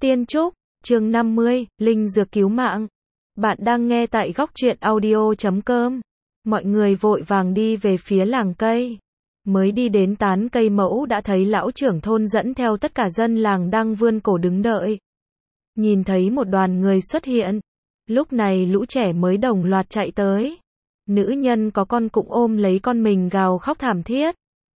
Tiên Trúc, chương 50, Linh Dược Cứu Mạng. Bạn đang nghe tại góc truyện audio.com. Mọi người vội vàng đi về phía làng cây. Mới đi đến tán cây mẫu đã thấy lão trưởng thôn dẫn theo tất cả dân làng đang vươn cổ đứng đợi. Nhìn thấy một đoàn người xuất hiện. Lúc này lũ trẻ mới đồng loạt chạy tới. Nữ nhân có con cũng ôm lấy con mình gào khóc thảm thiết.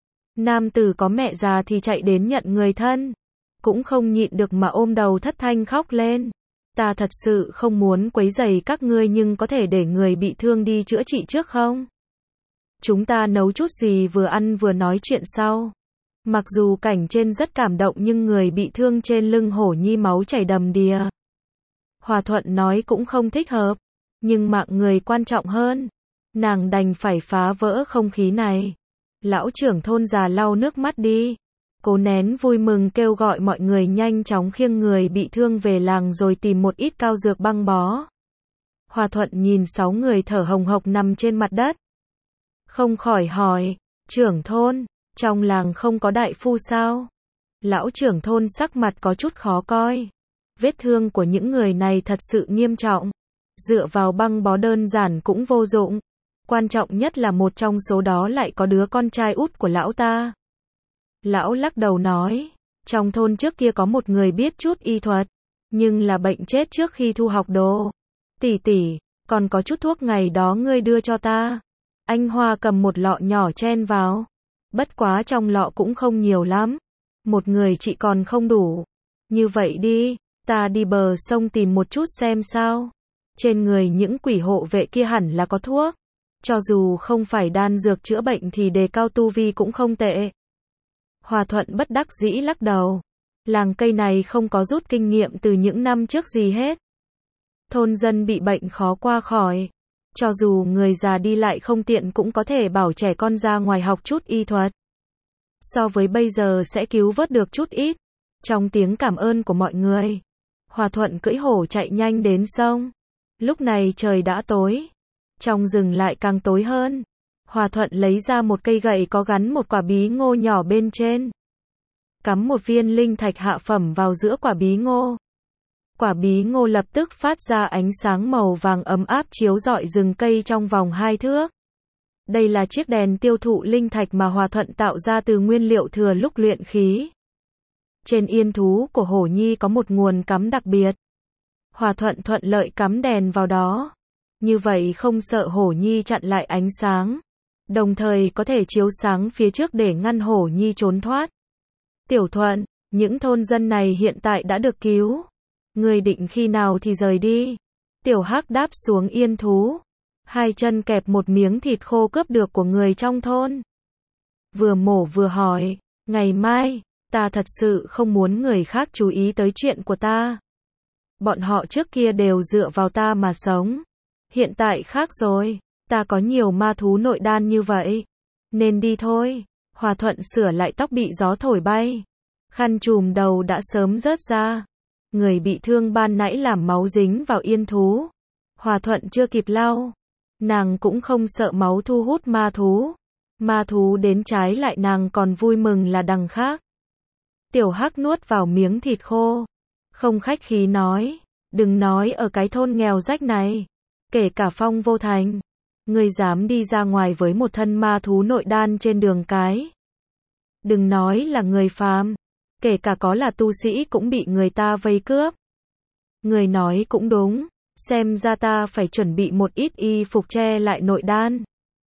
Nam tử có mẹ già thì chạy đến nhận người thân. Cũng không nhịn được mà ôm đầu thất thanh khóc lên. Ta thật sự không muốn quấy rầy các ngươi nhưng có thể để người bị thương đi chữa trị trước không? Chúng ta nấu chút gì vừa ăn vừa nói chuyện sau. Mặc dù cảnh trên rất cảm động nhưng người bị thương trên lưng Hổ Nhi máu chảy đầm đìa. Hòa Thuận nói cũng không thích hợp. Nhưng mạng người quan trọng hơn. Nàng đành phải phá vỡ không khí này. Lão trưởng thôn già lau nước mắt đi. Cố nén vui mừng kêu gọi mọi người nhanh chóng khiêng người bị thương về làng rồi tìm một ít cao dược băng bó. Hòa Thuận nhìn 6 người thở hồng hộc nằm trên mặt đất. Không khỏi hỏi, trưởng thôn, trong làng không có đại phu sao? Lão trưởng thôn sắc mặt có chút khó coi. Vết thương của những người này thật sự nghiêm trọng. Dựa vào băng bó đơn giản cũng vô dụng. Quan trọng nhất là một trong số đó lại có đứa con trai út của lão ta. Lão lắc đầu nói, trong thôn trước kia có một người biết chút y thuật, nhưng là bệnh chết trước khi thu học đồ. Tỷ tỷ, còn có chút thuốc ngày đó ngươi đưa cho ta. Anh Hoa cầm một lọ nhỏ chen vào. Bất quá trong lọ cũng không nhiều lắm. Một người chị còn không đủ. Như vậy đi, ta đi bờ sông tìm một chút xem sao. Trên người những quỷ hộ vệ kia hẳn là có thuốc. Cho dù không phải đan dược chữa bệnh thì đề cao tu vi cũng không tệ. Hòa Thuận bất đắc dĩ lắc đầu. Làng cây này không có rút kinh nghiệm từ những năm trước gì hết. Thôn dân bị bệnh khó qua khỏi. Cho dù người già đi lại không tiện cũng có thể bảo trẻ con ra ngoài học chút y thuật. So với bây giờ sẽ cứu vớt được chút ít. Trong tiếng cảm ơn của mọi người, Hòa Thuận cưỡi hổ chạy nhanh đến sông. Lúc này trời đã tối. Trong rừng lại càng tối hơn. Hòa Thuận lấy ra một cây gậy có gắn một quả bí ngô nhỏ bên trên. Cắm một viên linh thạch hạ phẩm vào giữa quả bí ngô. Quả bí ngô lập tức phát ra ánh sáng màu vàng ấm áp chiếu rọi rừng cây trong vòng 2 thước. Đây là chiếc đèn tiêu thụ linh thạch mà Hòa Thuận tạo ra từ nguyên liệu thừa lúc luyện khí. Trên yên thú của Hổ Nhi có một nguồn cắm đặc biệt. Hòa Thuận thuận lợi cắm đèn vào đó. Như vậy không sợ Hổ Nhi chặn lại ánh sáng. Đồng thời có thể chiếu sáng phía trước để ngăn Hổ Nhi trốn thoát. Tiểu Thuận, những thôn dân này hiện tại đã được cứu. Người định khi nào thì rời đi. Tiểu Hắc đáp xuống yên thú. Hai chân kẹp một miếng thịt khô cướp được của người trong thôn. Vừa mổ vừa hỏi, ngày mai, ta thật sự không muốn người khác chú ý tới chuyện của ta. Bọn họ trước kia đều dựa vào ta mà sống. Hiện tại khác rồi. Ta có nhiều ma thú nội đan như vậy. Nên đi thôi. Hòa Thuận sửa lại tóc bị gió thổi bay. Khăn trùm đầu đã sớm rớt ra. Người bị thương ban nãy làm máu dính vào yên thú. Hòa Thuận chưa kịp lau. Nàng cũng không sợ máu thu hút ma thú. Ma thú đến trái lại nàng còn vui mừng là đằng khác. Tiểu Hắc nuốt vào miếng thịt khô. Không khách khí nói. Đừng nói ở cái thôn nghèo rách này. Kể cả Phong Vô Thành. Ngươi dám đi ra ngoài với một thân ma thú nội đan trên đường cái. Đừng nói là người phàm. Kể cả có là tu sĩ cũng bị người ta vây cướp. Người nói cũng đúng. Xem ra ta phải chuẩn bị một ít y phục che lại nội đan.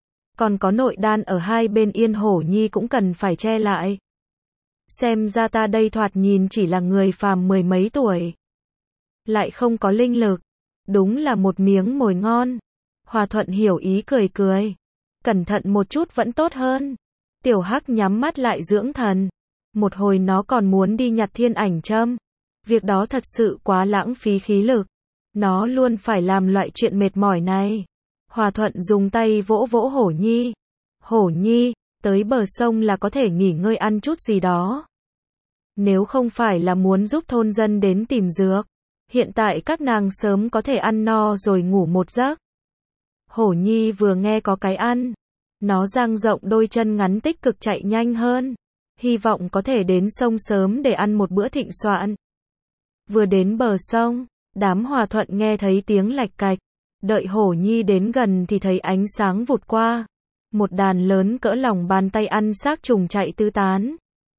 Còn có nội đan ở hai bên yên Hổ Nhi cũng cần phải che lại. Xem ra ta đây thoạt nhìn chỉ là người phàm 10 mấy tuổi. Lại không có linh lực. Đúng là một miếng mồi ngon. Hòa Thuận hiểu ý cười cười. Cẩn thận một chút vẫn tốt hơn. Tiểu Hắc nhắm mắt lại dưỡng thần. Một hồi nó còn muốn đi nhặt thiên ảnh châm. Việc đó thật sự quá lãng phí khí lực. Nó luôn phải làm loại chuyện mệt mỏi này. Hòa Thuận dùng tay vỗ vỗ Hổ Nhi. Hổ Nhi, tới bờ sông là có thể nghỉ ngơi ăn chút gì đó. Nếu không phải là muốn giúp thôn dân đến tìm dược. Hiện tại các nàng sớm có thể ăn no rồi ngủ một giấc. Hổ Nhi vừa nghe có cái ăn. Nó dang rộng đôi chân ngắn tích cực chạy nhanh hơn. Hy vọng có thể đến sông sớm để ăn một bữa thịnh soạn. Vừa đến bờ sông, đám Hòa Thuận nghe thấy tiếng lạch cạch. Đợi Hổ Nhi đến gần thì thấy ánh sáng vụt qua. Một đàn lớn cỡ lòng bàn tay ăn xác trùng chạy tứ tán.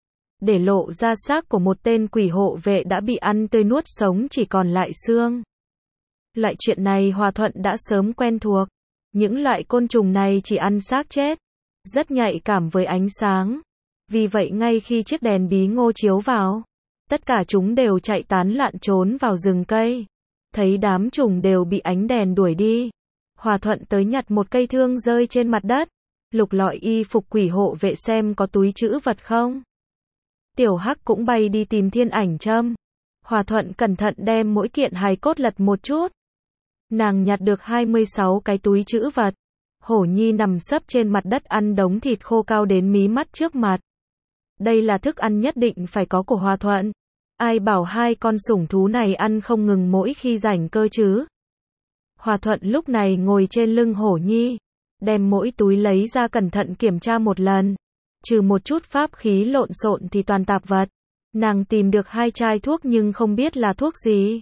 Để lộ ra xác của một tên quỷ hộ vệ đã bị ăn tươi nuốt sống chỉ còn lại xương. Loại chuyện này Hòa Thuận đã sớm quen thuộc. Những loại côn trùng này chỉ ăn xác chết. Rất nhạy cảm với ánh sáng. Vì vậy ngay khi chiếc đèn bí ngô chiếu vào, tất cả chúng đều chạy tán loạn trốn vào rừng cây. Thấy đám trùng đều bị ánh đèn đuổi đi. Hòa Thuận tới nhặt một cây thương rơi trên mặt đất. Lục lọi y phục quỷ hộ vệ xem có túi trữ vật không. Tiểu Hắc cũng bay đi tìm thiên ảnh châm. Hòa Thuận cẩn thận đem mỗi kiện hài cốt lật một chút. Nàng nhặt được 26 cái túi trữ vật. Hổ Nhi nằm sấp trên mặt đất ăn đống thịt khô cao đến mí mắt trước mặt. Đây là thức ăn nhất định phải có của Hòa Thuận. Ai bảo hai con sủng thú này ăn không ngừng mỗi khi rảnh cơ chứ. Hòa Thuận lúc này ngồi trên lưng Hổ Nhi, đem mỗi túi lấy ra cẩn thận kiểm tra một lần. Trừ một chút pháp khí lộn xộn thì toàn tạp vật. Nàng tìm được 2 chai thuốc nhưng không biết là thuốc gì.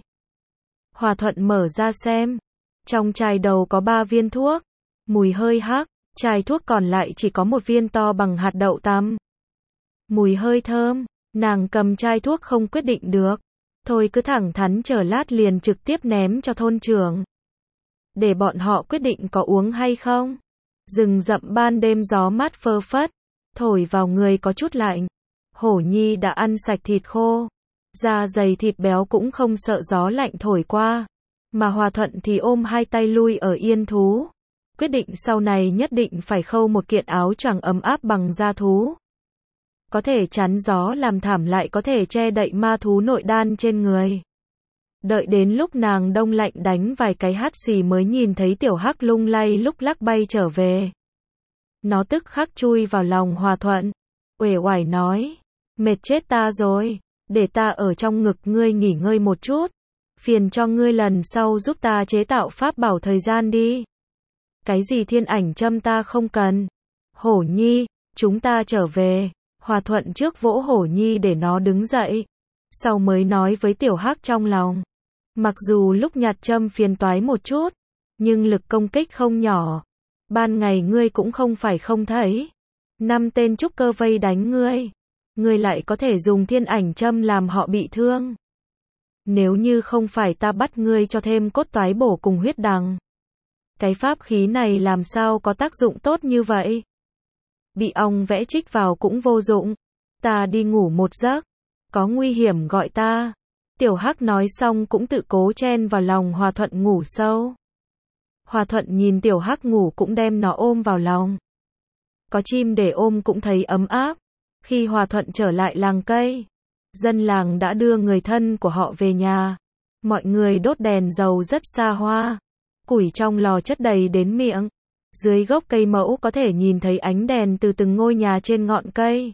Hòa Thuận mở ra xem. Trong chai đầu có 3 viên thuốc. Mùi hơi hắc. Chai thuốc còn lại chỉ có một viên to bằng hạt đậu tăm. Mùi hơi thơm. Nàng cầm chai thuốc không quyết định được. Thôi cứ thẳng thắn chờ lát liền trực tiếp ném cho thôn trưởng. Để bọn họ quyết định có uống hay không. Rừng rậm ban đêm gió mát phơ phất. Thổi vào người có chút lạnh. Hổ Nhi đã ăn sạch thịt khô. Da dày thịt béo cũng không sợ gió lạnh thổi qua. Mà Hòa Thuận thì ôm 2 tay lui ở yên thú. Quyết định sau này nhất định phải khâu một kiện áo choàng ấm áp bằng da thú. Có thể chắn gió làm thảm lại có thể che đậy ma thú nội đan trên người. Đợi đến lúc nàng đông lạnh đánh vài cái hắt xì mới nhìn thấy Tiểu Hắc lung lay lúc lắc bay trở về. Nó tức khắc chui vào lòng Hòa Thuận. Uể oải nói. Mệt chết ta rồi. Để ta ở trong ngực ngươi nghỉ ngơi một chút. Phiền cho ngươi lần sau giúp ta chế tạo pháp bảo thời gian đi. Cái gì thiên ảnh châm ta không cần. Hổ Nhi, chúng ta trở về. Hòa Thuận trước vỗ Hổ Nhi để nó đứng dậy. Sau mới nói với Tiểu Hắc trong lòng. Mặc dù lúc nhặt châm phiền toái một chút, nhưng lực công kích không nhỏ. Ban ngày ngươi cũng không phải không thấy. 5 tên trúc cơ vây đánh ngươi. Ngươi lại có thể dùng thiên ảnh châm làm họ bị thương. Nếu như không phải ta bắt ngươi cho thêm cốt toái bổ cùng huyết đằng. Cái pháp khí này làm sao có tác dụng tốt như vậy? Bị ong vẽ trích vào cũng vô dụng. Ta đi ngủ một giấc. Có nguy hiểm gọi ta. Tiểu Hắc nói xong cũng tự cố chen vào lòng Hòa Thuận ngủ sâu. Hòa Thuận nhìn Tiểu Hắc ngủ cũng đem nó ôm vào lòng. Có chim để ôm cũng thấy ấm áp. Khi Hòa Thuận trở lại làng cây, dân làng đã đưa người thân của họ về nhà. Mọi người đốt đèn dầu rất xa hoa. Củi trong lò chất đầy đến miệng. Dưới gốc cây mẫu có thể nhìn thấy ánh đèn từ từng ngôi nhà trên ngọn cây.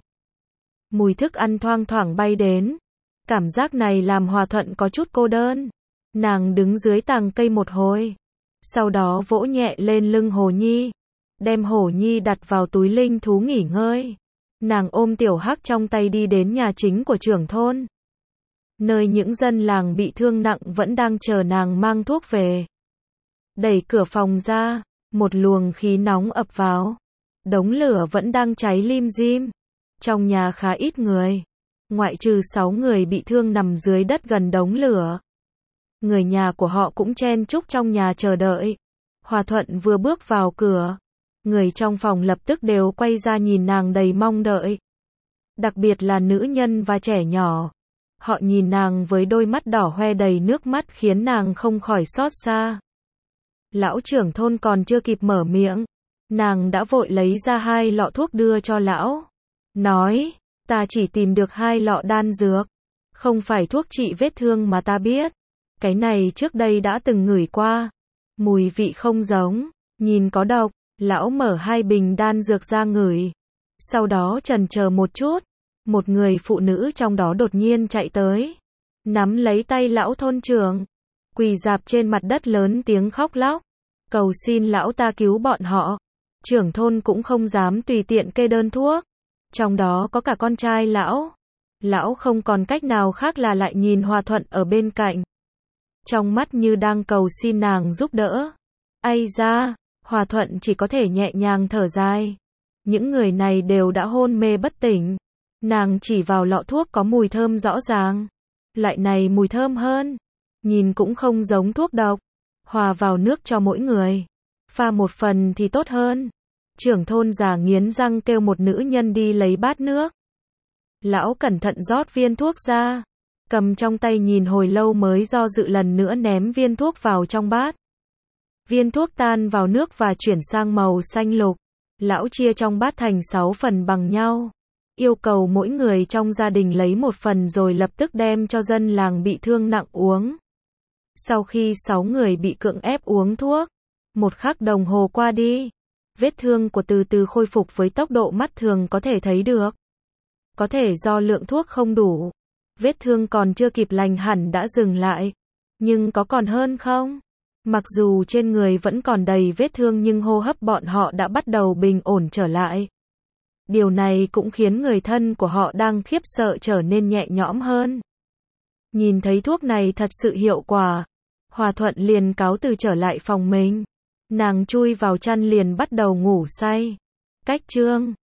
Mùi thức ăn thoang thoảng bay đến. Cảm giác này làm Hòa Thuận có chút cô đơn. Nàng đứng dưới tàng cây một hồi. Sau đó vỗ nhẹ lên lưng Hổ Nhi. Đem Hổ Nhi đặt vào túi linh thú nghỉ ngơi. Nàng ôm Tiểu Hắc trong tay đi đến nhà chính của trưởng thôn. Nơi những dân làng bị thương nặng vẫn đang chờ nàng mang thuốc về. Đẩy cửa phòng ra, một luồng khí nóng ập vào. Đống lửa vẫn đang cháy lim dim. Trong nhà khá ít người. Ngoại trừ 6 người bị thương nằm dưới đất gần đống lửa. Người nhà của họ cũng chen chúc trong nhà chờ đợi. Hòa Thuận vừa bước vào cửa. Người trong phòng lập tức đều quay ra nhìn nàng đầy mong đợi. Đặc biệt là nữ nhân và trẻ nhỏ. Họ nhìn nàng với đôi mắt đỏ hoe đầy nước mắt khiến nàng không khỏi xót xa. Lão trưởng thôn còn chưa kịp mở miệng. Nàng đã vội lấy ra 2 lọ thuốc đưa cho lão. Nói, ta chỉ tìm được 2 lọ đan dược. Không phải thuốc trị vết thương mà ta biết. Cái này trước đây đã từng ngửi qua. Mùi vị không giống. Nhìn có độc. Lão mở 2 bình đan dược ra ngửi. Sau đó chần chờ một chút. Một người phụ nữ trong đó đột nhiên chạy tới. Nắm lấy tay lão thôn trưởng. Quỳ rạp trên mặt đất lớn tiếng khóc lóc. Cầu xin lão ta cứu bọn họ. Trưởng thôn cũng không dám tùy tiện kê đơn thuốc. Trong đó có cả con trai lão. Lão không còn cách nào khác là lại nhìn Hòa Thuận ở bên cạnh. Trong mắt như đang cầu xin nàng giúp đỡ. Ây da, Hòa Thuận chỉ có thể nhẹ nhàng thở dài. Những người này đều đã hôn mê bất tỉnh. Nàng chỉ vào lọ thuốc có mùi thơm rõ ràng. Loại này mùi thơm hơn. Nhìn cũng không giống thuốc độc. Hòa vào nước cho mỗi người. Pha một phần thì tốt hơn. Trưởng thôn già nghiến răng kêu một nữ nhân đi lấy bát nước. Lão cẩn thận rót viên thuốc ra. Cầm trong tay nhìn hồi lâu mới do dự lần nữa ném viên thuốc vào trong bát. Viên thuốc tan vào nước và chuyển sang màu xanh lục. Lão chia trong bát thành 6 phần bằng nhau. Yêu cầu mỗi người trong gia đình lấy một phần rồi lập tức đem cho dân làng bị thương nặng uống. Sau khi 6 người bị cưỡng ép uống thuốc, 1 khắc đồng hồ qua đi, vết thương của từ từ khôi phục với tốc độ mắt thường có thể thấy được. Có thể do lượng thuốc không đủ, vết thương còn chưa kịp lành hẳn đã dừng lại. Nhưng có còn hơn không? Mặc dù trên người vẫn còn đầy vết thương nhưng hô hấp bọn họ đã bắt đầu bình ổn trở lại. Điều này cũng khiến người thân của họ đang khiếp sợ trở nên nhẹ nhõm hơn. Nhìn thấy thuốc này thật sự hiệu quả, Hòa Thuận liền cáo từ trở lại phòng mình. Nàng chui vào chăn liền bắt đầu ngủ say. Cách chương